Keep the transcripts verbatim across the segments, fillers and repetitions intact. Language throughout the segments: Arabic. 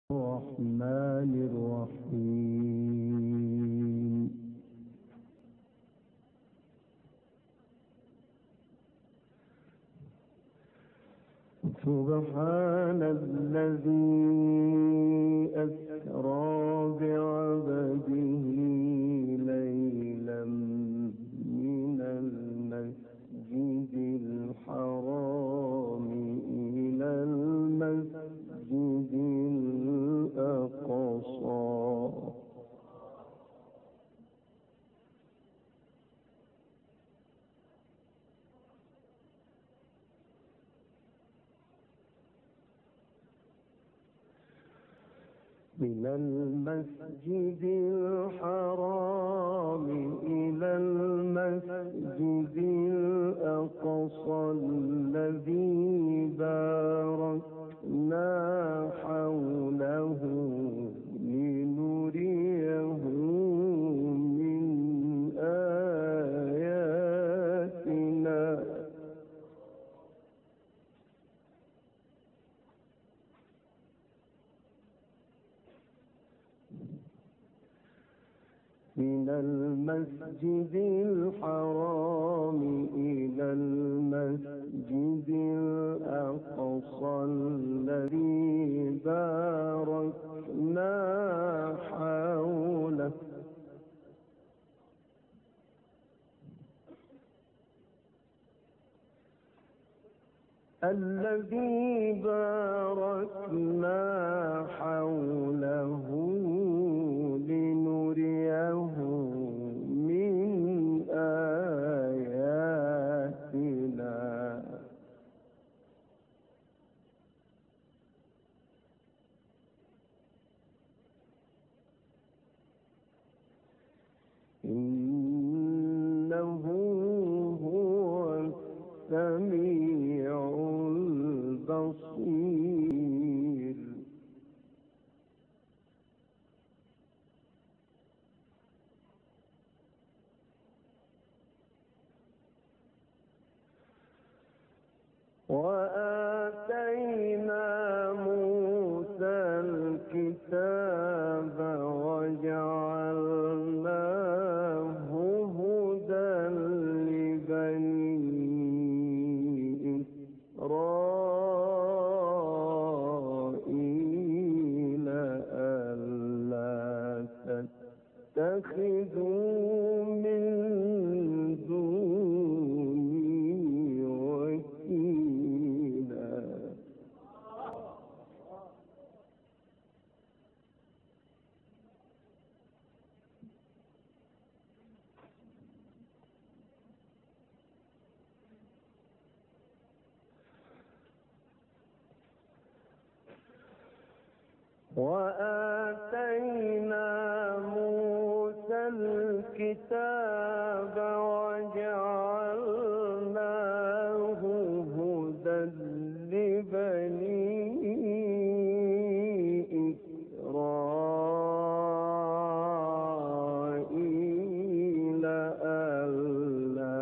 الرحمن الرحيم. سبحان الذي أسرى بعبده ليلا من المسجد الحرام إلى المسجد الأقصى من المسجد الحرام إلى المسجد الأقصى الذي باركنا حوله لنريه من آياتنا من المسجد الحرام إلى المسجد الأقصى الذي باركنا حوله الذي باركنا حوله لنريه من آياتنا إنه هو السميع البصير. وآتينا موسى الكتاب وجعلناه هدى لبني إسرائيل ألا تتخذوا من دوني وكيلا. وآتينا موسى الكتاب وجعلناه هدى لبني إسرائيل ألا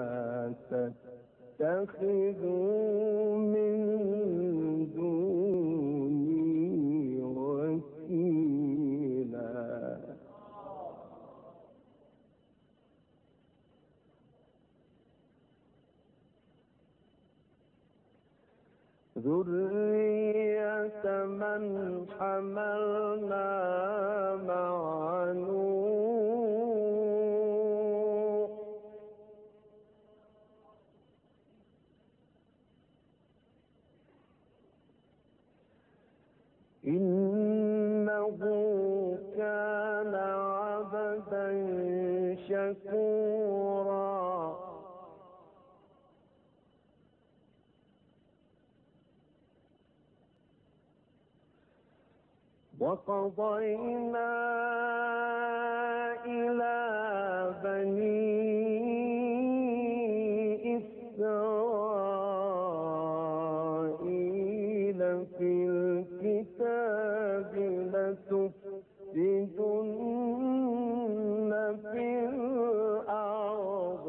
تتخذوا من دوني وكيلا. ذرية من حملنا مع نوح إنه كان عبدا شكورا. وقضينا إلى بني إسرائيل في الكتاب لتفسدن في الأرض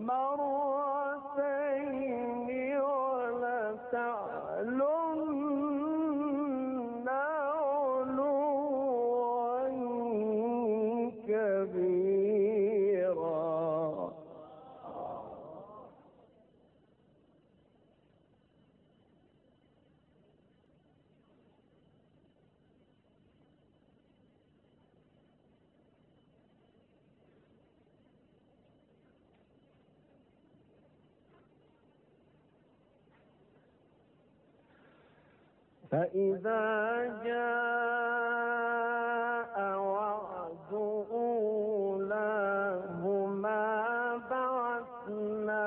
مرتين ولتعلن علوا فإذا جاء وعد أولاهما بعثنا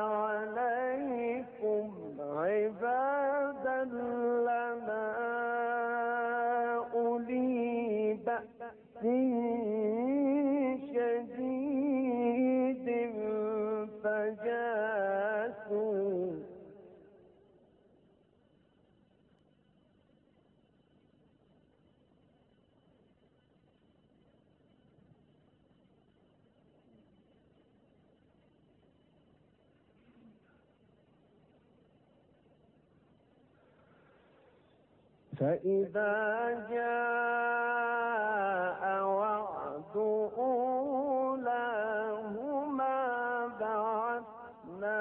عليكم عبادا لنا أولي بأس شديد فجاسوا فإذا جاء وعد أولاهما بعثنا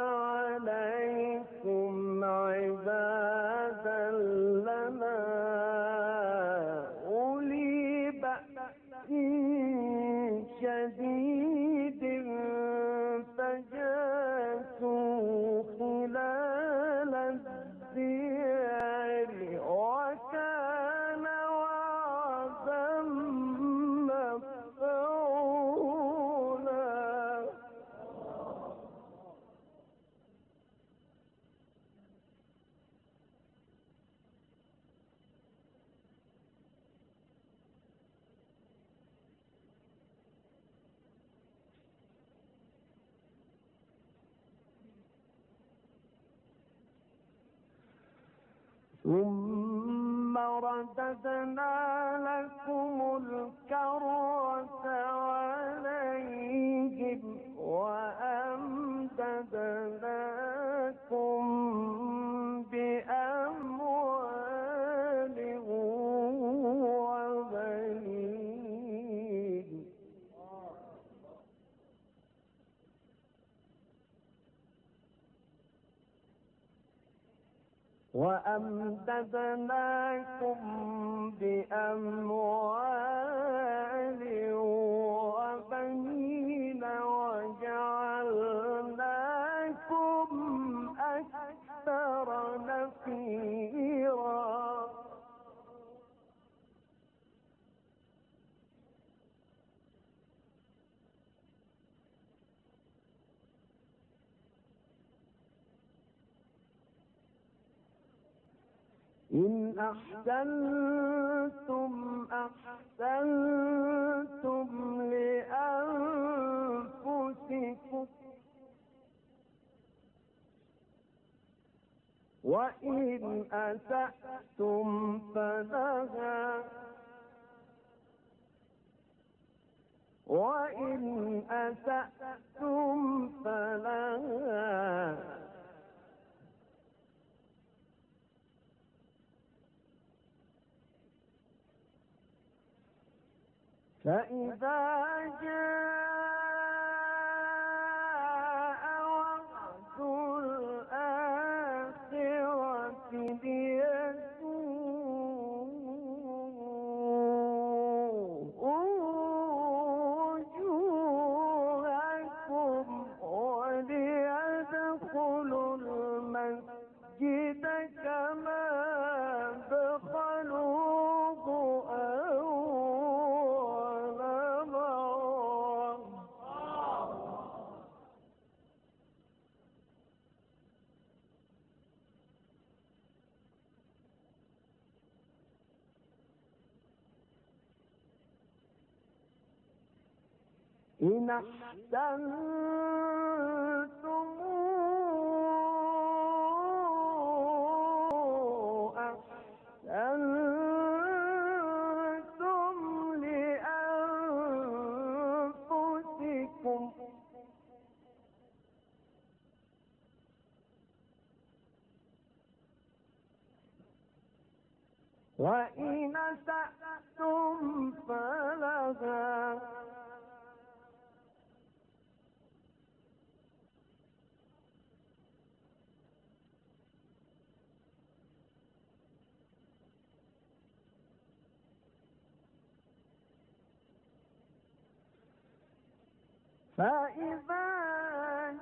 عليكم عبادا لنا أولي بأس شديد فجاسوا خلال الديار وكان وعدا مفعولا. ثم رددنا لكم الكرة عليهم وأمددناكم بأموال وبنين وأمددناكم بأموال وبنين وجعلناكم أكثر نفيرا. إن أحسنتم أحسنتم لأنفسكم وإن أسأتم فلها وإن أسأتم فلها فإذا جاء وعد الآخرة ليسوءوا وجوهكم وليدخلوا المسجد كما دخلوه إن أحسنتم أحسنتم لأنفسكم وإن أسأتم فلها فإذا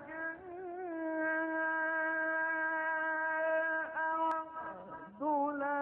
جاء وعد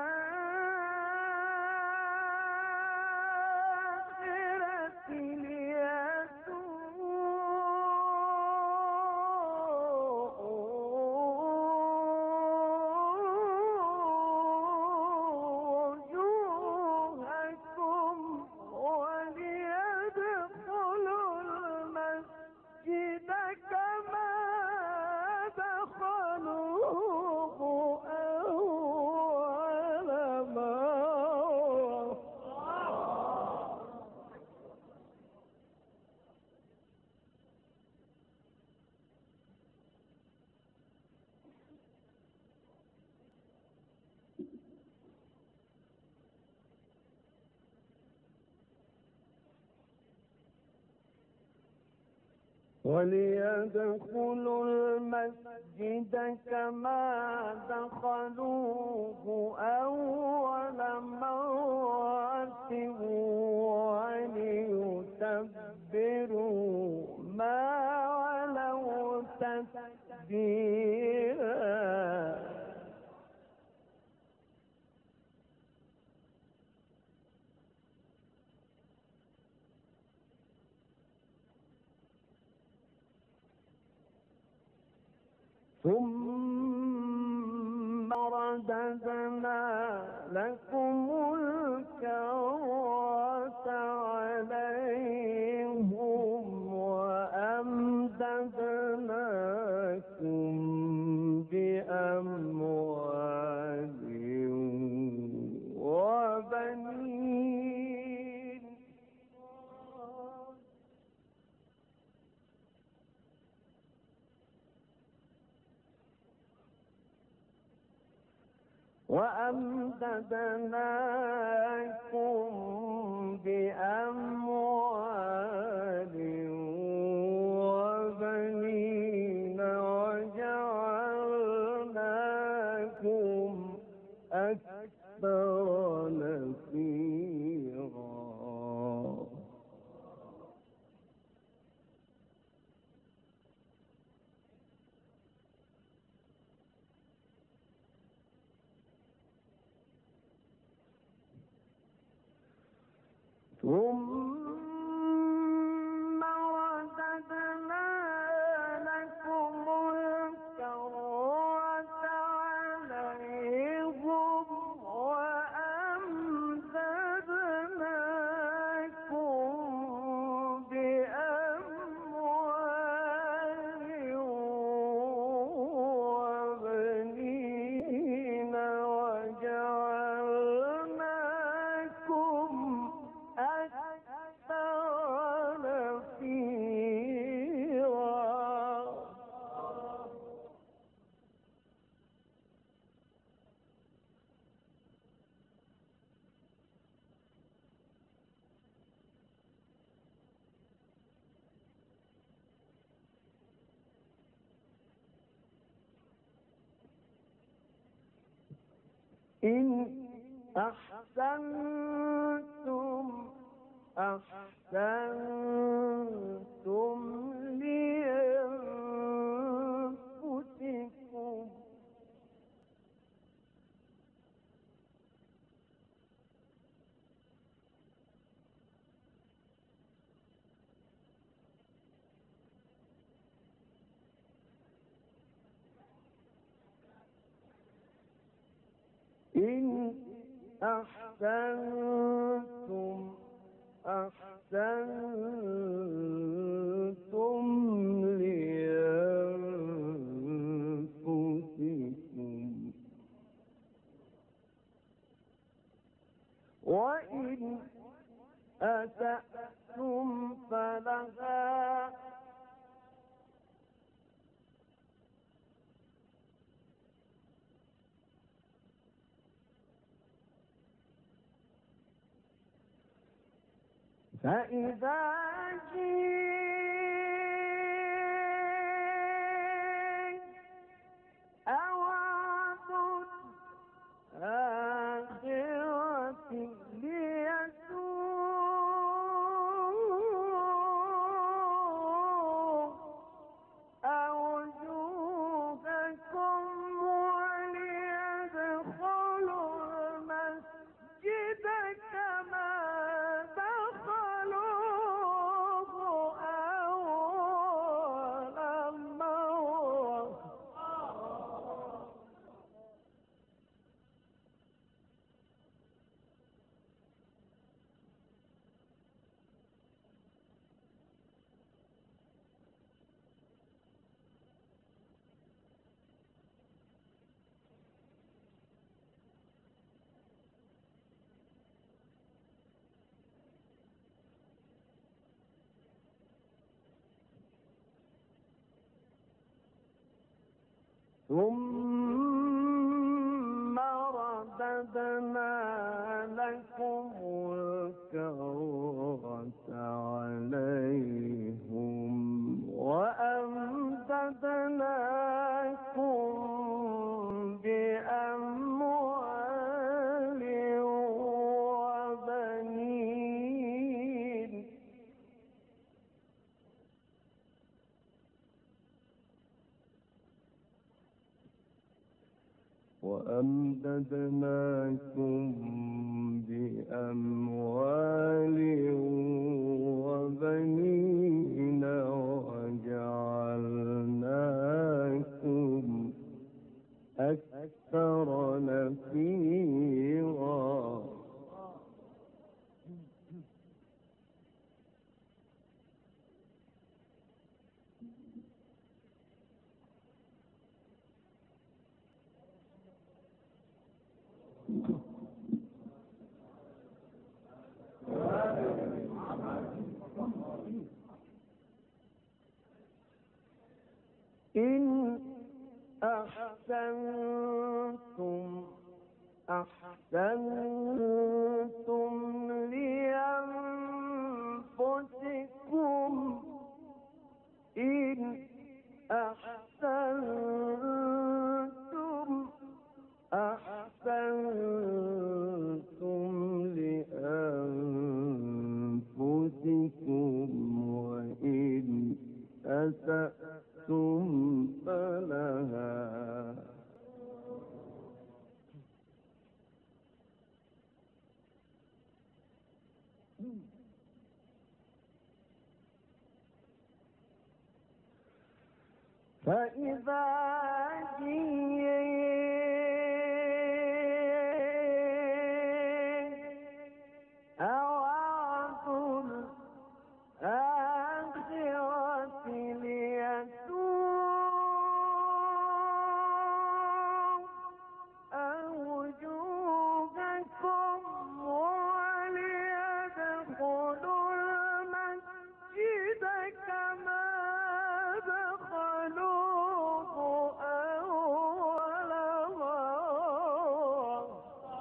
وليدخلوا المسجد كما دخلوه أول مرة وليتبروا ما علوا تتبيرا. ثم رددنا لكم الكرة عليهم وأمددناكم بأموال وبنين وأمددناكم بأموال وبنين وجعلناكم أكثر نفيرا. ثم رددنا لكم الكرة عليهم وأمددناكم بأموال وبنين وجعلناكم أكثر نفيرا. إن أحسنتم أحسنتم لأنفسكم إن أحسنتم أحسنتم لأنفسكم وإن أسأتم فلها فإذا جاء وعد الآخرة ليسوءوا وجوهكم وليدخلوا المسجد كما ثم رددنا لكم الكرة عليهم وأمددناكم بأموال وبنين وجعلناكم أكثر نفيرا. إن أحسنتم أحسنتم لأنفسكم إن أحسنتم أحسنتم لأنفسكم وإن أسأتم فلها. فإذا جئت أوعد الآخرة ليسوء وجوهكم وليدخلوا المسجد كما دخلوه أول مرة.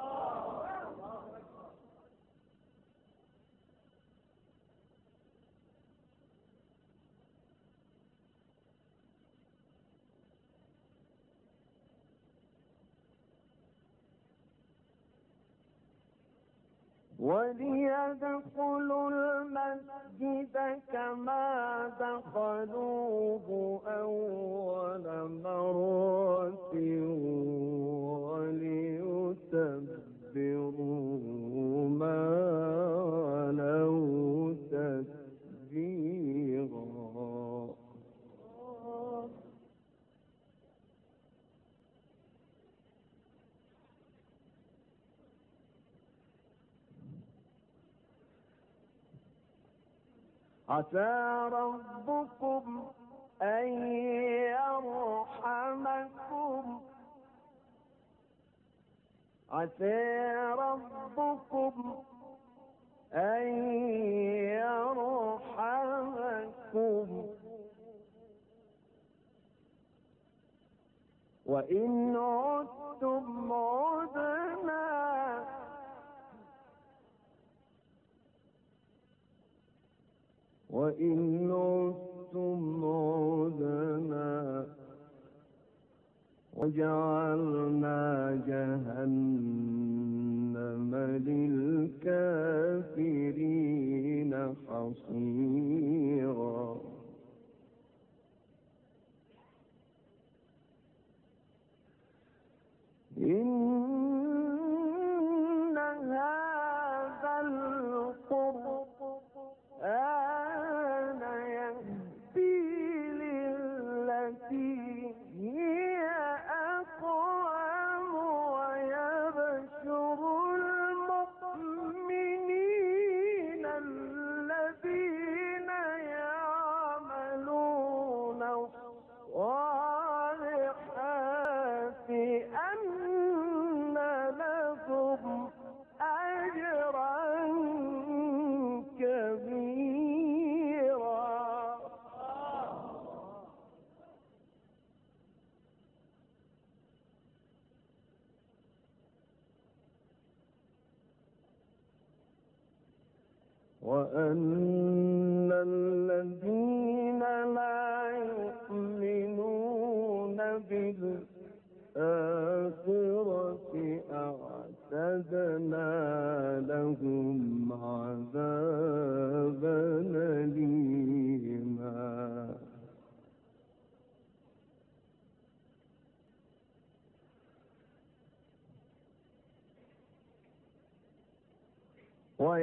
وليدخلوا المسجد كما دخلوه أول مرة وليتبروا ما علوا تتبيرا. عسى ربكم أن يرحمكم عسى ربكم أن يرحمكم وإن عدتم عدنا وإن عدتم عدنا وجعلنا جهنم للكافرين حصيرا. إن هذا القرآن يهدي للتي هي أقوم ويبشر المؤمنين الذين يعملون الصالحات أن لهم أجرا كبيرا. وأن الذين لا يؤمنون بالآخرة أعتدنا لهم عذابا أليما.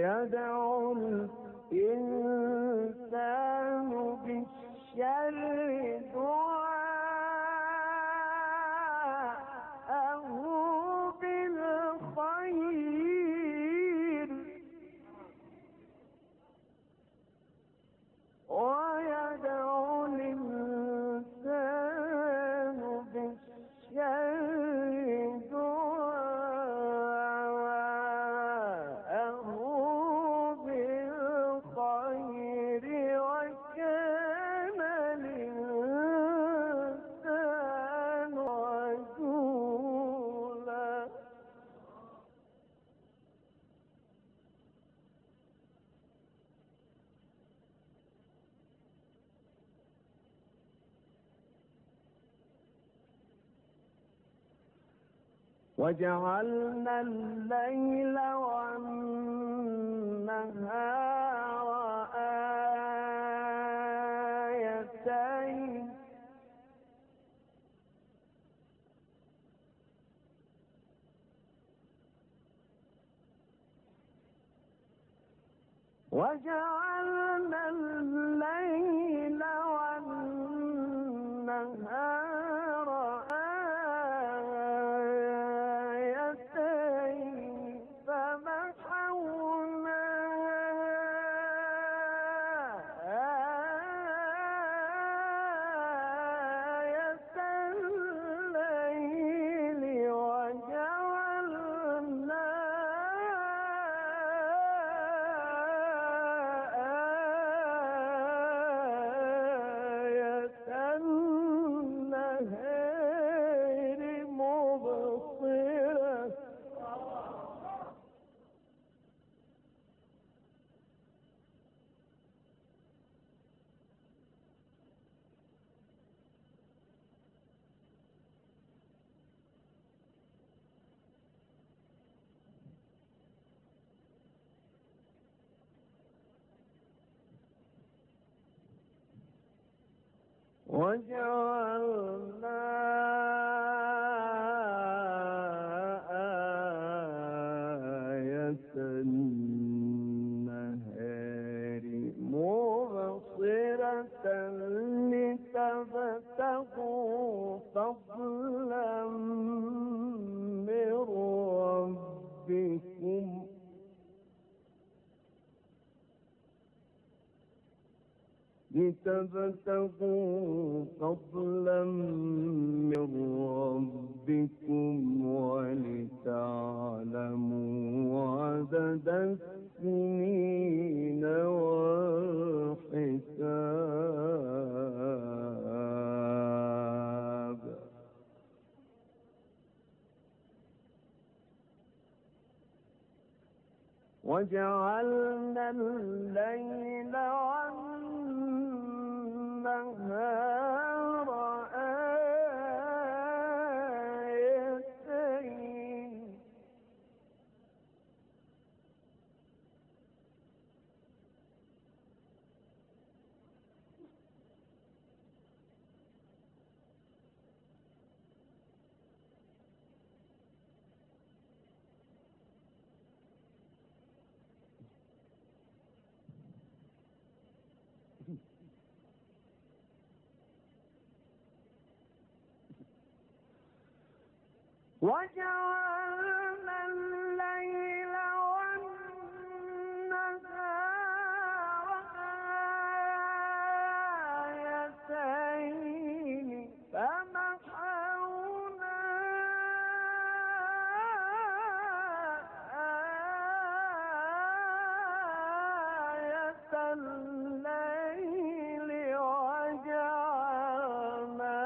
ويدعو الإنسان بالشر دعاءه بالخير ويدعو الإنسان بالشر دعاءه بالخير وكان الإنسان عجولا. وجعلنا الليل والنهار آيتين وجعلنا الليل والنهار آيتين فمحونا آية الليل وجعلنا آية النهار مبصرة وجعلنا آية النهار مبصرة لتبتغوا فضلا من ربكم لتبتغوا فضلا من ربكم ولتعلموا عدد السنين والحساب. وجعلنا الليل والنهار آيتين وجعلنا الليل والنهار آيتين فمحونا آية الليل وجعلنا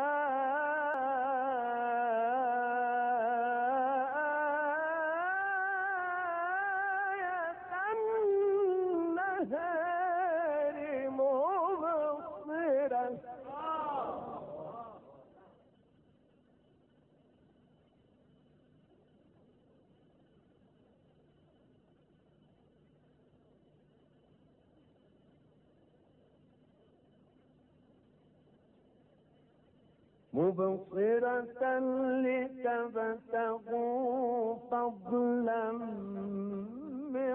مبصرة لتبتغوا فضلا من من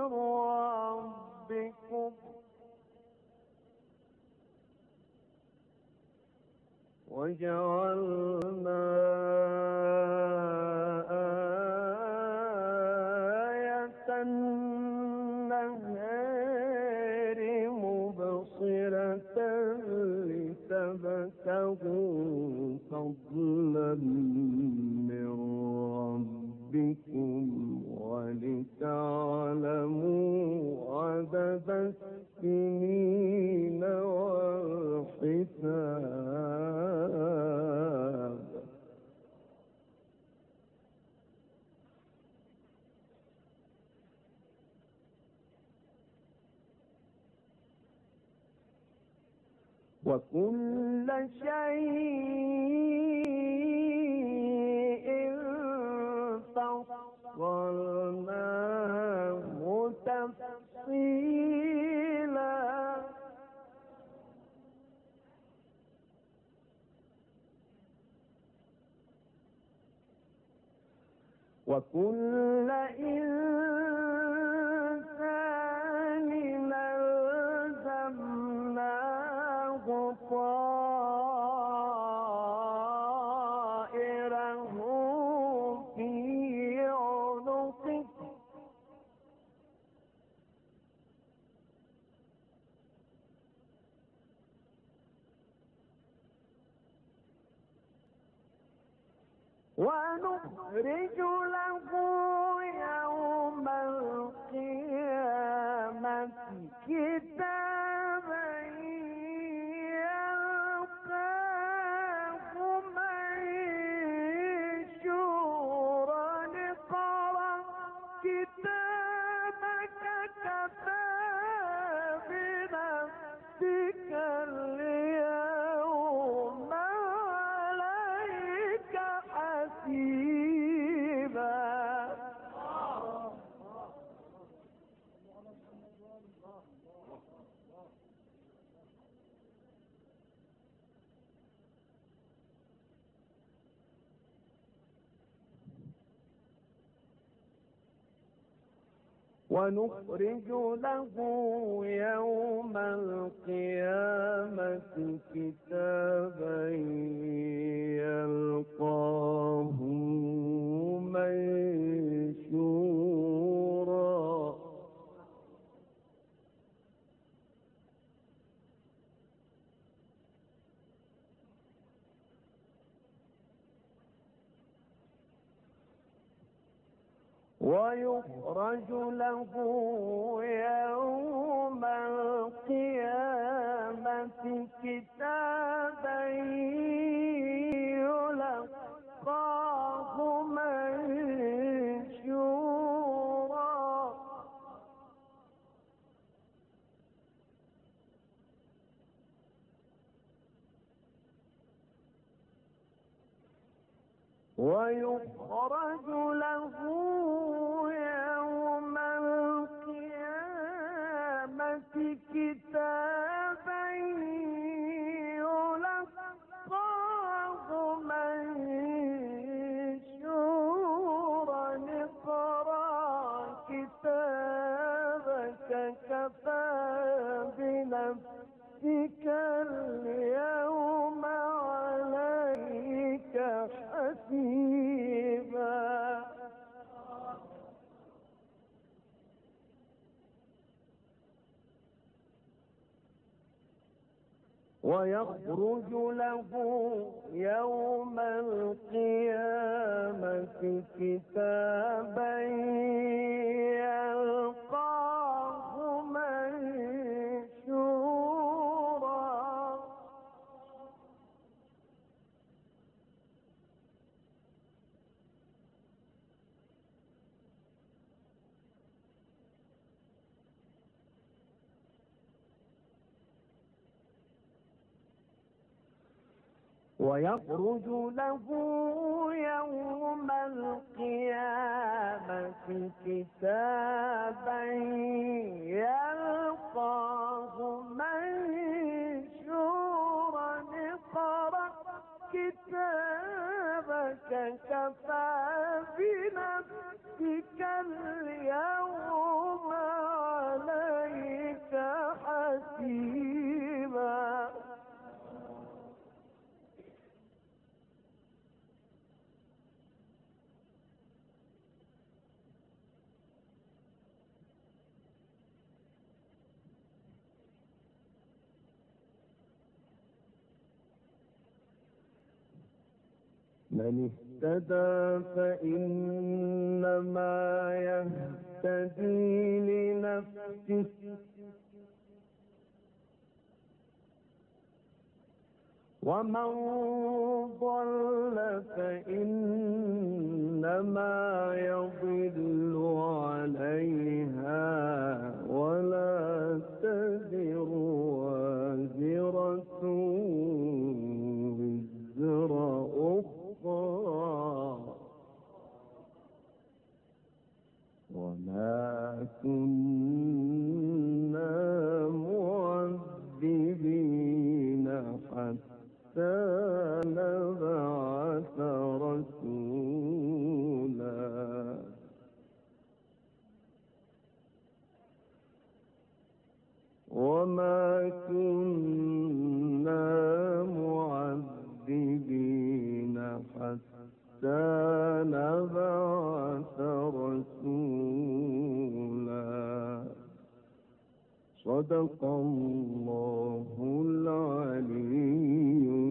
ربكم وجعلنا آية النهار مبصرة لتبتغوا فضلا من ربكم ولتعلموا عدد السنين والحساب. وكل شيء فصلناه تفصيلا وكل إنسان ألزمناه طائره في عنقه ونخرج له يوم القيامة كتابا يلقاه منشورا اقرأ كتابك كفى بنفسك اليوم عليك حسيبا. ونخرج له يوم القيامة كتابا يلقاه منشورا ويخرج له يوم القيامة كتابا يلقاه منشورا ويخرج له يوم القيامة كتابا يلقاه منشورا اقرأ كتابك كفى بنفسك اليوم عليك حسيبا. ويخرج له يوم القيامة كتابا يلقاه منشورا ويخرج له يوم القيامة كتابا يلقاه منشورا اقرأ كتابك كفى بنفسك اليوم من اهتدى فإنما يهتدي لنفسه ومن ضل فإنما يضل عليها ولا تزر وازرة وزر أخرى وما كنا معذبين حتى نبعث رسولا وما كنا معذبين حتى نبعث رسولا. صدق الله العلي